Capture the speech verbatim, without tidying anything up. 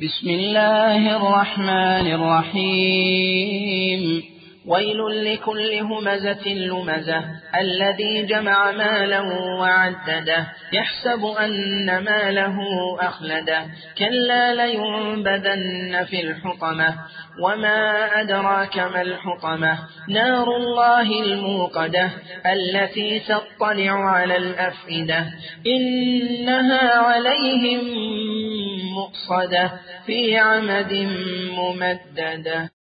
بسم الله الرحمن الرحيم ويل لكل همزة لمزة الذي جمع ماله وعدده يحسب أن ماله أخلده كلا لينبذن في الحطمة وما أدراك ما الحطمة نار الله الموقدة التي تطلع على الأفئدة إنها عليهم مؤصدة في عمد ممددة.